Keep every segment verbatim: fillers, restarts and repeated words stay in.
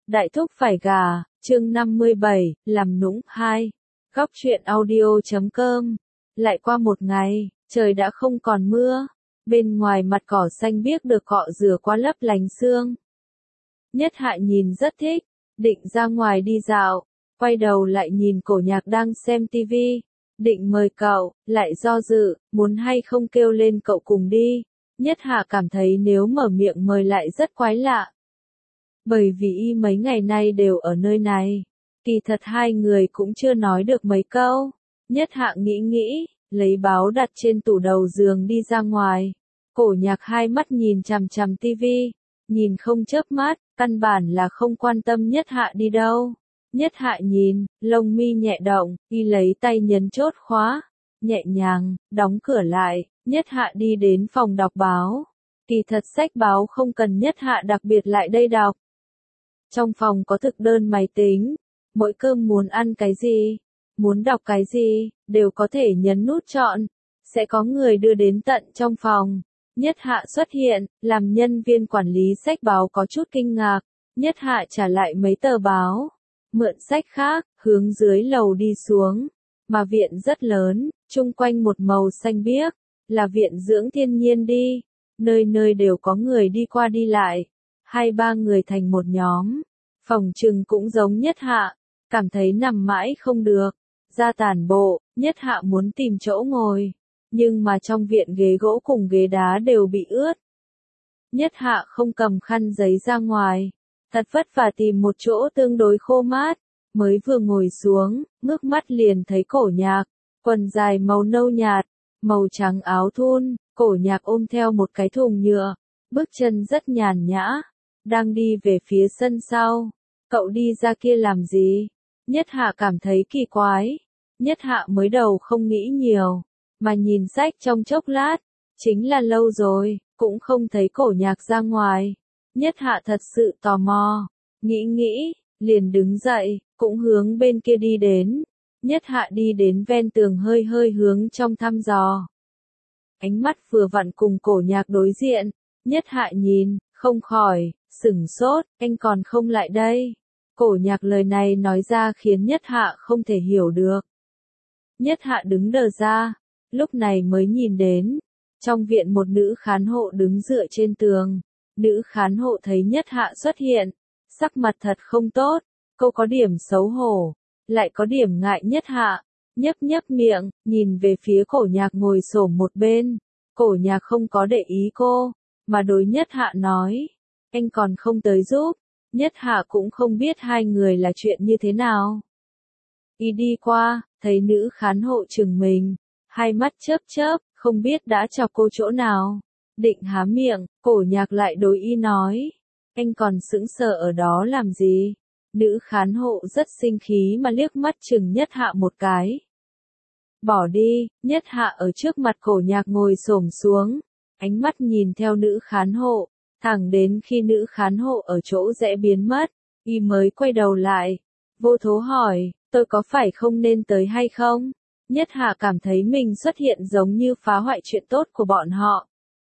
Đại thúc phải gà, chương năm mươi bảy, làm nũng hai. Góc truyện audio.com. Lại qua một ngày, trời đã không còn mưa. Bên ngoài mặt cỏ xanh biếc được cọ rửa qua lấp lánh sương. Nhất Hạ nhìn rất thích, định ra ngoài đi dạo, quay đầu lại nhìn Cổ Nhạc đang xem tivi, định mời cậu, lại do dự, muốn hay không kêu lên cậu cùng đi. Nhất Hạ cảm thấy nếu mở miệng mời lại rất quái lạ. Bởi vì y mấy ngày nay đều ở nơi này, kỳ thật hai người cũng chưa nói được mấy câu. Nhất Hạ nghĩ nghĩ, lấy báo đặt trên tủ đầu giường đi ra ngoài. Cổ Nhạc hai mắt nhìn chằm chằm tivi, nhìn không chớp mắt, căn bản là không quan tâm Nhất Hạ đi đâu. Nhất Hạ nhìn, lông mi nhẹ động, y lấy tay nhấn chốt khóa, nhẹ nhàng, đóng cửa lại. Nhất Hạ đi đến phòng đọc báo. Kỳ thật sách báo không cần Nhất Hạ đặc biệt lại đây đọc. Trong phòng có thực đơn máy tính, mỗi cơm muốn ăn cái gì, muốn đọc cái gì, đều có thể nhấn nút chọn, sẽ có người đưa đến tận trong phòng. Nhất Hạ xuất hiện, làm nhân viên quản lý sách báo có chút kinh ngạc. Nhất Hạ trả lại mấy tờ báo, mượn sách khác, hướng dưới lầu đi xuống. Mà viện rất lớn, chung quanh một màu xanh biếc, là viện dưỡng thiên nhiên đi, nơi nơi đều có người đi qua đi lại. Hai ba người thành một nhóm, phòng trừng cũng giống Nhất Hạ, cảm thấy nằm mãi không được, ra tản bộ. Nhất Hạ muốn tìm chỗ ngồi, nhưng mà trong viện ghế gỗ cùng ghế đá đều bị ướt. Nhất Hạ không cầm khăn giấy ra ngoài, thật vất vả tìm một chỗ tương đối khô mát, mới vừa ngồi xuống, ngước mắt liền thấy Cổ Nhạc, quần dài màu nâu nhạt, màu trắng áo thun, Cổ Nhạc ôm theo một cái thùng nhựa, bước chân rất nhàn nhã, đang đi về phía sân sau. Cậu đi ra kia làm gì? Nhất Hạ cảm thấy kỳ quái. Nhất Hạ mới đầu không nghĩ nhiều, mà nhìn sách trong chốc lát, chính là lâu rồi, cũng không thấy Cổ Nhạc ra ngoài. Nhất Hạ thật sự tò mò, nghĩ nghĩ, liền đứng dậy, cũng hướng bên kia đi đến. Nhất Hạ đi đến ven tường hơi hơi hướng trong thăm dò. Ánh mắt vừa vặn cùng Cổ Nhạc đối diện, Nhất Hạ nhìn, không khỏi, sửng sốt, anh còn không lại đây. Cổ Nhạc lời này nói ra khiến Nhất Hạ không thể hiểu được. Nhất Hạ đứng đờ ra, lúc này mới nhìn đến, trong viện một nữ khán hộ đứng dựa trên tường. Nữ khán hộ thấy Nhất Hạ xuất hiện, sắc mặt thật không tốt, cô có điểm xấu hổ, lại có điểm ngại Nhất Hạ, nhấp nhấp miệng, nhìn về phía Cổ Nhạc ngồi xổm một bên. Cổ Nhạc không có để ý cô, mà đối Nhất Hạ nói, anh còn không tới giúp. Nhất Hạ cũng không biết hai người là chuyện như thế nào. Y đi qua, thấy nữ khán hộ chừng mình, hai mắt chớp chớp, không biết đã chọc cô chỗ nào. Định há miệng, Cổ Nhạc lại đối y nói, anh còn sững sờ ở đó làm gì? Nữ khán hộ rất sinh khí mà liếc mắt chừng Nhất Hạ một cái. Bỏ đi. Nhất Hạ ở trước mặt Cổ Nhạc ngồi xổm xuống, ánh mắt nhìn theo nữ khán hộ, thẳng đến khi nữ khán hộ ở chỗ rẽ biến mất, y mới quay đầu lại, vô thố hỏi, tôi có phải không nên tới hay không? Nhất Hạ cảm thấy mình xuất hiện giống như phá hoại chuyện tốt của bọn họ.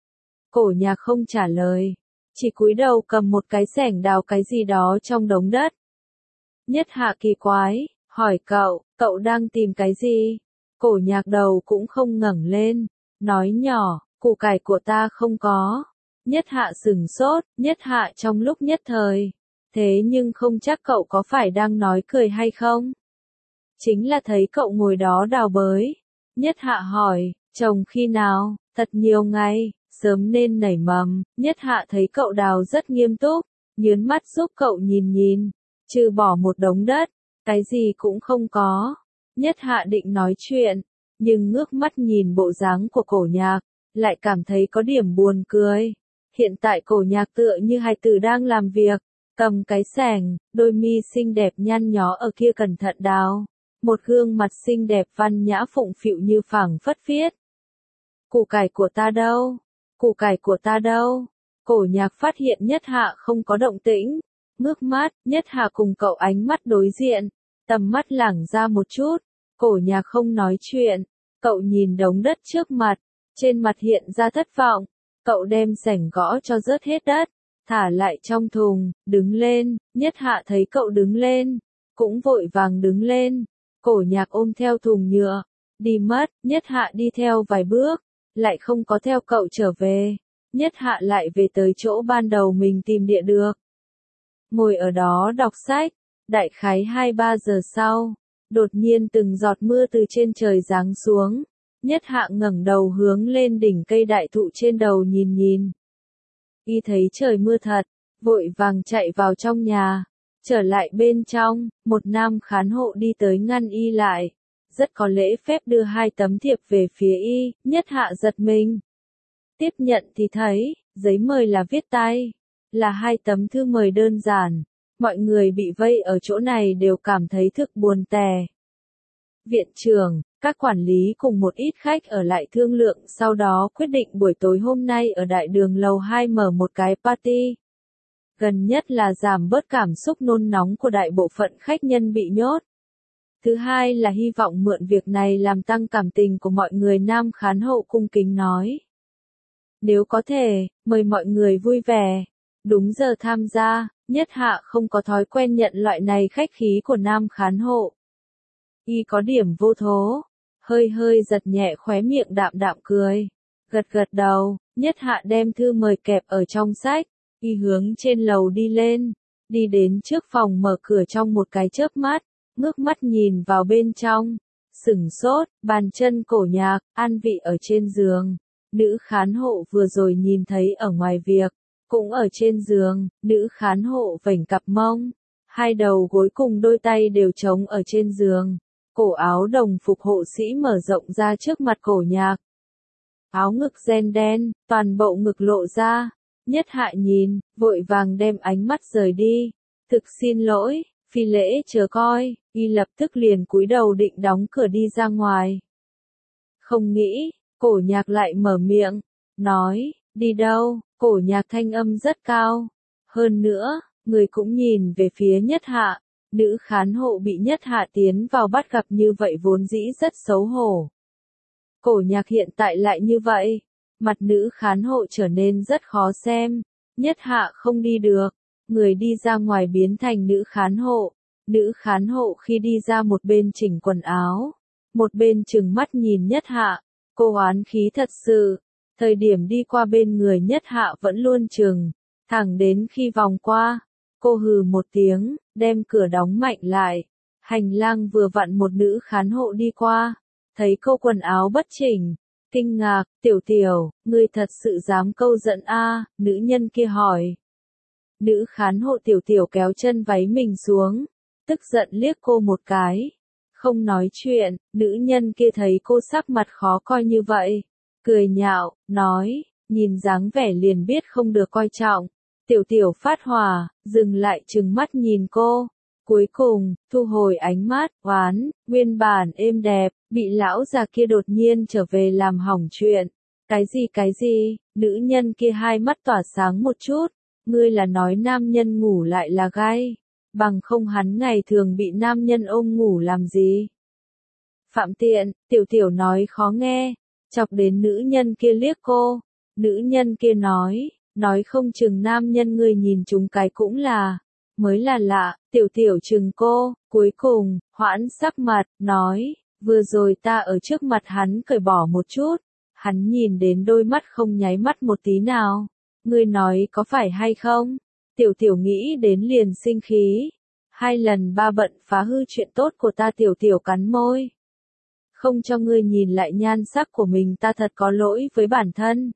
Cổ Nhạc không trả lời, chỉ cúi đầu cầm một cái xẻng đào cái gì đó trong đống đất. Nhất Hạ kỳ quái, hỏi cậu, cậu đang tìm cái gì? Cổ Nhạc đầu cũng không ngẩng lên, nói nhỏ, củ cải của ta không có. Nhất Hạ sửng sốt, Nhất Hạ trong lúc nhất thời, thế nhưng không chắc cậu có phải đang nói cười hay không? Chính là thấy cậu ngồi đó đào bới. Nhất Hạ hỏi, trồng khi nào? Thật nhiều ngày, sớm nên nảy mầm. Nhất Hạ thấy cậu đào rất nghiêm túc, nhớn mắt giúp cậu nhìn nhìn, trừ bỏ một đống đất, cái gì cũng không có. Nhất Hạ định nói chuyện, nhưng ngước mắt nhìn bộ dáng của Cổ Nhạc, lại cảm thấy có điểm buồn cười. Hiện tại Cổ Nhạc tựa như hài tử đang làm việc, cầm cái xẻng, đôi mi xinh đẹp nhăn nhó ở kia cẩn thận đào, một gương mặt xinh đẹp văn nhã phụng phịu như phảng phất viết. Củ cải của ta đâu? Củ cải của ta đâu? Cổ Nhạc phát hiện Nhất Hạ không có động tĩnh, ngước mắt, Nhất Hạ cùng cậu ánh mắt đối diện, tầm mắt lảng ra một chút. Cổ Nhạc không nói chuyện, cậu nhìn đống đất trước mặt, trên mặt hiện ra thất vọng. Cậu đem xẻng gõ cho rớt hết đất, thả lại trong thùng, đứng lên, Nhất Hạ thấy cậu đứng lên, cũng vội vàng đứng lên, Cổ Nhạc ôm theo thùng nhựa, đi mất, Nhất Hạ đi theo vài bước, lại không có theo cậu trở về, Nhất Hạ lại về tới chỗ ban đầu mình tìm địa được. Ngồi ở đó đọc sách, đại khái hai ba giờ sau, đột nhiên từng giọt mưa từ trên trời giáng xuống, Nhất Hạ ngẩng đầu hướng lên đỉnh cây đại thụ trên đầu nhìn nhìn. Y thấy trời mưa thật, vội vàng chạy vào trong nhà, trở lại bên trong, một nam khán hộ đi tới ngăn Y lại, rất có lễ phép đưa hai tấm thiệp về phía Y, Nhất Hạ giật mình. Tiếp nhận thì thấy, giấy mời là viết tay, là hai tấm thư mời đơn giản, mọi người bị vây ở chỗ này đều cảm thấy thực buồn tẻ. Viện trưởng, các quản lý cùng một ít khách ở lại thương lượng sau đó quyết định buổi tối hôm nay ở đại đường lầu hai mở một cái party. Gần nhất là giảm bớt cảm xúc nôn nóng của đại bộ phận khách nhân bị nhốt. Thứ hai là hy vọng mượn việc này làm tăng cảm tình của mọi người, nam khán hậu cung kính nói. Nếu có thể, mời mọi người vui vẻ, đúng giờ tham gia, Nhất Hạ không có thói quen nhận loại này khách khí của nam khán hộ. Y có điểm vô thố, hơi hơi giật nhẹ khóe miệng đạm đạm cười, gật gật đầu, Nhất Hạ đem thư mời kẹp ở trong sách, Y hướng trên lầu đi lên, đi đến trước phòng mở cửa trong một cái chớp mắt, ngước mắt nhìn vào bên trong, sửng sốt, bàn chân Cổ Nhạc, an vị ở trên giường, nữ khán hộ vừa rồi nhìn thấy ở ngoài việc, cũng ở trên giường, nữ khán hộ vểnh cặp mông, hai đầu gối cùng đôi tay đều trống ở trên giường. Cổ áo đồng phục hộ sĩ mở rộng ra trước mặt Cổ Nhạc. Áo ngực ren đen, toàn bộ ngực lộ ra. Nhất Hạ nhìn, vội vàng đem ánh mắt rời đi. Thực xin lỗi, phi lễ chờ coi, Y lập tức liền cúi đầu định đóng cửa đi ra ngoài. Không nghĩ, Cổ Nhạc lại mở miệng, nói, đi đâu, Cổ Nhạc thanh âm rất cao. Hơn nữa, người cũng nhìn về phía Nhất Hạ. Nữ khán hộ bị Nhất Hạ tiến vào bắt gặp như vậy vốn dĩ rất xấu hổ. Cổ Nhạc hiện tại lại như vậy, mặt nữ khán hộ trở nên rất khó xem, Nhất Hạ không đi được, người đi ra ngoài biến thành nữ khán hộ, nữ khán hộ khi đi ra một bên chỉnh quần áo, một bên trừng mắt nhìn Nhất Hạ, cô oán khí thật sự, thời điểm đi qua bên người Nhất Hạ vẫn luôn trừng, thẳng đến khi vòng qua. Cô hừ một tiếng, đem cửa đóng mạnh lại. Hành lang vừa vặn một nữ khán hộ đi qua, thấy cô quần áo bất chỉnh, kinh ngạc, tiểu tiểu, ngươi thật sự dám câu giận a? Nữ nhân kia hỏi. Nữ khán hộ tiểu tiểu kéo chân váy mình xuống, tức giận liếc cô một cái. Không nói chuyện, nữ nhân kia thấy cô sắc mặt khó coi như vậy, cười nhạo, nói, nhìn dáng vẻ liền biết không được coi trọng. Tiểu tiểu phát hỏa, dừng lại trừng mắt nhìn cô. Cuối cùng, thu hồi ánh mắt, oán, nguyên bản êm đẹp, bị lão già kia đột nhiên trở về làm hỏng chuyện. Cái gì cái gì, nữ nhân kia hai mắt tỏa sáng một chút. Ngươi là nói nam nhân ngủ lại là gai. Bằng không hắn ngày thường bị nam nhân ôm ngủ làm gì. Phạm tiện, tiểu tiểu nói khó nghe. Chọc đến nữ nhân kia liếc cô. Nữ nhân kia nói. Nói không chừng nam nhân người nhìn chúng cái cũng là, mới là lạ, tiểu tiểu chừng cô, cuối cùng, hoãn sắc mặt, nói, vừa rồi ta ở trước mặt hắn cởi bỏ một chút, hắn nhìn đến đôi mắt không nháy mắt một tí nào, ngươi nói có phải hay không? Tiểu tiểu nghĩ đến liền sinh khí, hai lần ba bận phá hư chuyện tốt của ta, tiểu tiểu cắn môi. Không cho ngươi nhìn lại nhan sắc của mình, ta thật có lỗi với bản thân.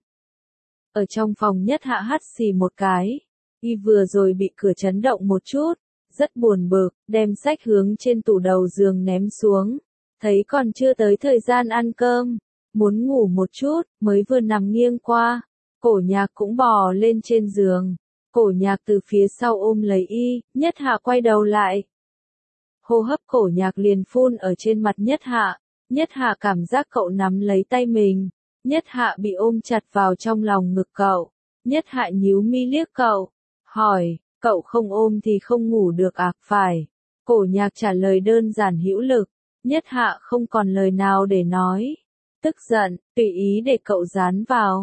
Ở trong phòng Nhất Hạ hắt xì một cái, Y vừa rồi bị cửa chấn động một chút, rất buồn bực, đem sách hướng trên tủ đầu giường ném xuống, thấy còn chưa tới thời gian ăn cơm, muốn ngủ một chút, mới vừa nằm nghiêng qua, Cổ Nhạc cũng bò lên trên giường, Cổ Nhạc từ phía sau ôm lấy Y, Nhất Hạ quay đầu lại. Hô hấp Cổ Nhạc liền phun ở trên mặt Nhất Hạ, Nhất Hạ cảm giác cậu nắm lấy tay mình. Nhất Hạ bị ôm chặt vào trong lòng ngực cậu. Nhất Hạ nhíu mi liếc cậu. Hỏi, cậu không ôm thì không ngủ được à? Phải. Cổ Nhạc trả lời đơn giản hữu lực. Nhất Hạ không còn lời nào để nói. Tức giận, tùy ý để cậu dán vào.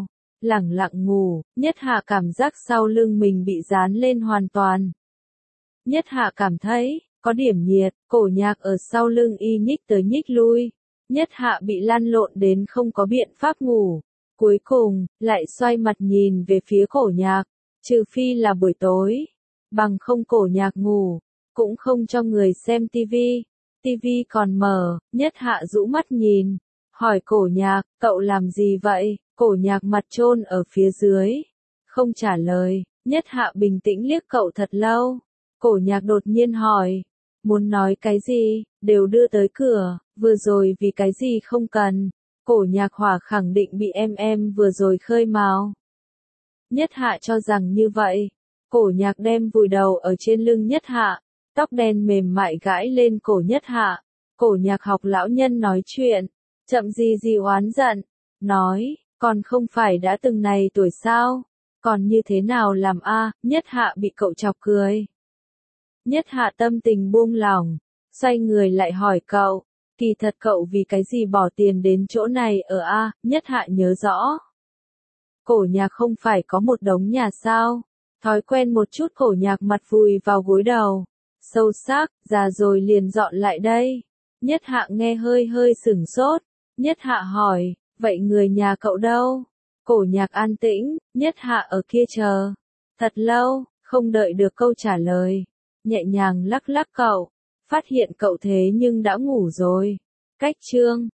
lẳng lặng ngủ, Nhất Hạ cảm giác sau lưng mình bị dán lên hoàn toàn. Nhất Hạ cảm thấy, có điểm nhiệt, cổ nhạc ở sau lưng y nhích tới nhích lui. Nhất Hạ bị lăn lộn đến không có biện pháp ngủ. Cuối cùng, lại xoay mặt nhìn về phía cổ nhạc, trừ phi là buổi tối. Bằng không cổ nhạc ngủ, cũng không cho người xem tivi. Tivi còn mở, Nhất Hạ rũ mắt nhìn, hỏi cổ nhạc, cậu làm gì vậy? Cổ nhạc mặt chôn ở phía dưới, không trả lời. Nhất Hạ bình tĩnh liếc cậu thật lâu. Cổ nhạc đột nhiên hỏi, muốn nói cái gì, đều đưa tới cửa, vừa rồi vì cái gì không cần. Cổ nhạc hỏa khẳng định bị em em vừa rồi khơi mào. Nhất Hạ cho rằng như vậy. Cổ nhạc đem vùi đầu ở trên lưng Nhất Hạ, tóc đen mềm mại gãi lên cổ Nhất Hạ. Cổ nhạc học lão nhân nói chuyện, chậm gì gì oán giận, nói, còn không phải đã từng này tuổi sao, còn như thế nào làm a? Nhất Hạ bị cậu chọc cười. Nhất Hạ tâm tình buông lỏng, xoay người lại hỏi cậu, kỳ thật cậu vì cái gì bỏ tiền đến chỗ này ở a? Nhất Hạ nhớ rõ. Cổ nhạc không phải có một đống nhà sao? Thói quen một chút cổ nhạc mặt vùi vào gối đầu. Sâu sắc, già rồi liền dọn lại đây. Nhất Hạ nghe hơi hơi sửng sốt. Nhất Hạ hỏi, vậy người nhà cậu đâu? Cổ nhạc an tĩnh, Nhất Hạ ở kia chờ. Thật lâu, không đợi được câu trả lời. Nhẹ nhàng lắc lắc cậu. Phát hiện cậu thế nhưng đã ngủ rồi. Cách chương.